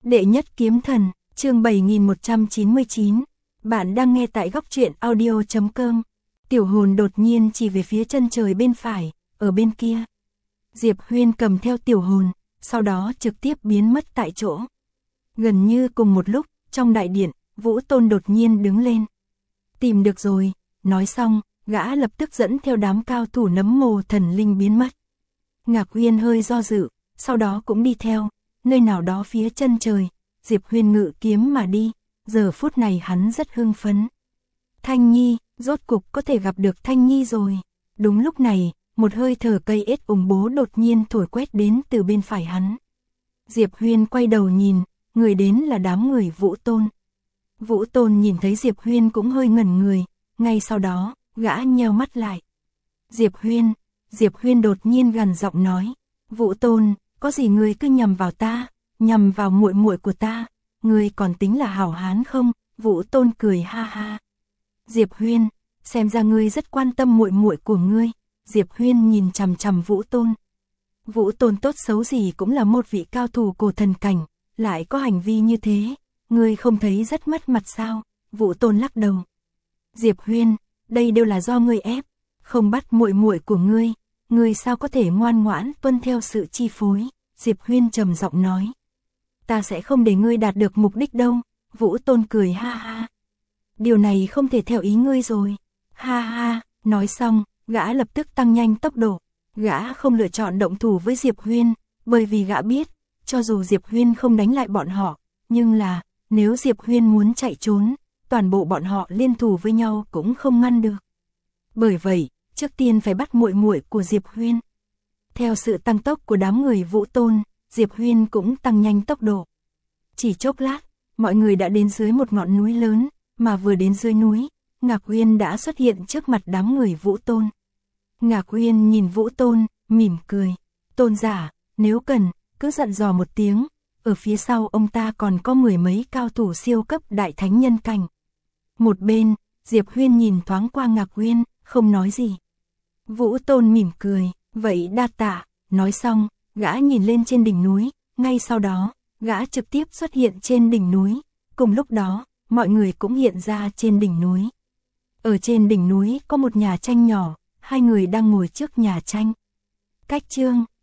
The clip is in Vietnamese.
Đệ nhất kiếm thần, chương 7199. Bạn đang nghe tại góc truyện audio.com. Tiểu hồn đột nhiên chỉ về phía chân trời bên phải, ở bên kia. Diệp Huyên cầm theo tiểu hồn, sau đó trực tiếp biến mất tại chỗ. Gần như cùng một lúc, trong đại điện, Vũ Tôn đột nhiên đứng lên. Tìm được rồi, nói xong, gã lập tức dẫn theo đám cao thủ nấm mồ thần linh biến mất. Ngạc Huyên hơi do dự, sau đó cũng đi theo, nơi nào đó phía chân trời, Diệp Huyên ngự kiếm mà đi, giờ phút này hắn rất hưng phấn. Thanh Nhi, rốt cục có thể gặp được Thanh Nhi rồi. Đúng lúc này, một hơi thở cây ết ủng bố đột nhiên thổi quét đến từ bên phải hắn. Diệp Huyên quay đầu nhìn, người đến là đám người Vũ Tôn. Vũ Tôn nhìn thấy Diệp Huyên cũng hơi ngẩn người, ngay sau đó, gã nheo mắt lại. Diệp Huyên đột nhiên gằn giọng nói, Vũ Tôn, có gì ngươi cứ nhằm vào ta, nhằm vào muội muội của ta, ngươi còn tính là hảo hán không? Vũ Tôn cười ha ha. Diệp Huyên, xem ra ngươi rất quan tâm muội muội của ngươi. Diệp Huyên nhìn chằm chằm Vũ Tôn. Vũ Tôn tốt xấu gì cũng là một vị cao thủ cổ thần cảnh, lại có hành vi như thế, ngươi không thấy rất mất mặt sao? Vũ Tôn lắc đầu. Diệp Huyên, đây đều là do ngươi ép, không bắt muội muội của ngươi sao có thể ngoan ngoãn tuân theo sự chi phối? Diệp Huyên trầm giọng nói. Ta sẽ không để ngươi đạt được mục đích đâu. Vũ Tôn cười ha ha. Điều này không thể theo ý ngươi rồi. Ha ha, nói xong, gã lập tức tăng nhanh tốc độ. Gã không lựa chọn động thủ với Diệp Huyên, bởi vì gã biết, cho dù Diệp Huyên không đánh lại bọn họ, nhưng là, nếu Diệp Huyên muốn chạy trốn, toàn bộ bọn họ liên thủ với nhau cũng không ngăn được. Bởi vậy, trước tiên phải bắt muội muội của Diệp Huyên. Theo sự tăng tốc của đám người Vũ Tôn, Diệp Huyên cũng tăng nhanh tốc độ. Chỉ chốc lát, mọi người đã đến dưới một ngọn núi lớn, mà vừa đến dưới núi, Ngạc Huyên đã xuất hiện trước mặt đám người Vũ Tôn. Ngạc Huyên nhìn Vũ Tôn, mỉm cười. Tôn giả, nếu cần, cứ dặn dò một tiếng, ở phía sau ông ta còn có mười mấy cao thủ siêu cấp đại thánh nhân cảnh. Một bên, Diệp Huyên nhìn thoáng qua Ngạc Huyên, không nói gì. Vũ Tôn mỉm cười, vậy đa tạ, nói xong, gã nhìn lên trên đỉnh núi, ngay sau đó, gã trực tiếp xuất hiện trên đỉnh núi, cùng lúc đó, mọi người cũng hiện ra trên đỉnh núi. Ở trên đỉnh núi có một nhà tranh nhỏ, hai người đang ngồi trước nhà tranh. Cách chương